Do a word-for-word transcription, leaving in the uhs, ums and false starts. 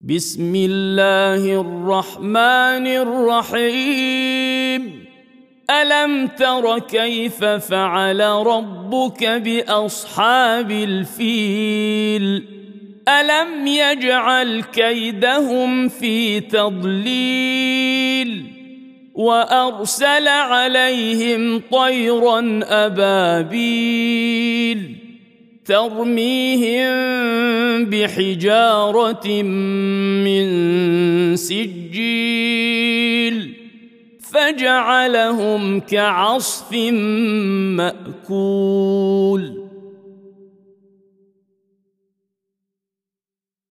بسم الله الرحمن الرحيم ألم تر كيف فعل ربك بأصحاب الفيل ألم يجعل كيدهم في تضليل وأرسل عليهم طيرا أبابيل ترميهم بحجارة من سجيل فجعلهم كعصف مأكول